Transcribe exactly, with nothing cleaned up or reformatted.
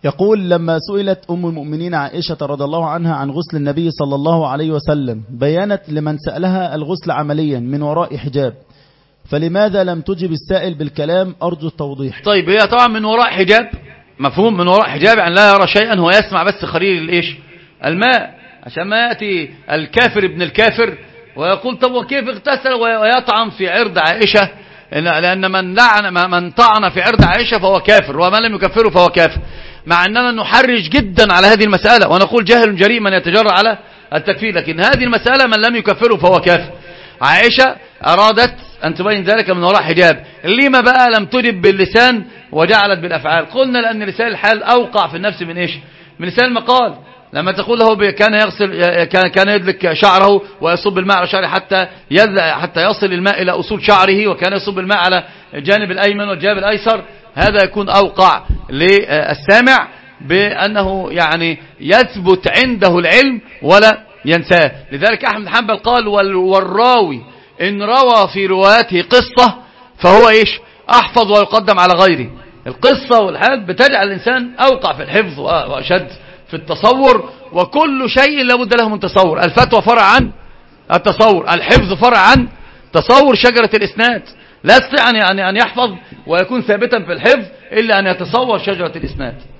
يقول: لما سئلت أم المؤمنين عائشة رضي الله عنها عن غسل النبي صلى الله عليه وسلم بيانت لمن سألها الغسل عمليا من وراء حجاب، فلماذا لم تجب السائل بالكلام؟ أرجو التوضيح. طيب، هي طبعا من وراء حجاب، مفهوم من وراء حجاب يعني لا يرى شيئا، هو يسمع بس خرير الايش الماء، عشان ما يأتي الكافر ابن الكافر ويقول طب وكيف اغتسل ويطعن في عرض عائشة، لأن من لعن من طعن في عرض عائشة فهو كافر، ومن لم يكفره فهو كافر، مع أننا نحرج جدا على هذه المسألة ونقول جاهل جريء من يتجرأ على التكفير، لكن هذه المسألة من لم يكفره فهو كافر. عائشة أرادت أن تبين ذلك من وراء حجاب، لما بقى لم تجب باللسان وجعلت بالأفعال؟ قلنا لأن لسان الحال أوقع في النفس من إيش؟ من لسان المقال. لما تقول له كان يغسل كان كان يدلك شعره ويصب الماء على شعره حتى حتى يصل الماء إلى أصول شعره، وكان يصب الماء على الجانب الأيمن والجانب الأيسر، هذا يكون أوقع للسامع بأنه يعني يثبت عنده العلم ولا ينساه. لذلك أحمد بن حنبل قال: والراوي إن روى في رواياته قصة فهو إيش؟ أحفظ ويقدم على غيره. القصة والحال بتجعل الإنسان أوقع في الحفظ وأشد في التصور، وكل شيء لابد له من تصور. الفتوى فرع عن التصور، الحفظ فرع عن تصور. شجرة الإسناد لا يستطيع أن يحفظ ويكون ثابتا في الحفظ إلا أن يتصور شجرة الإسناد.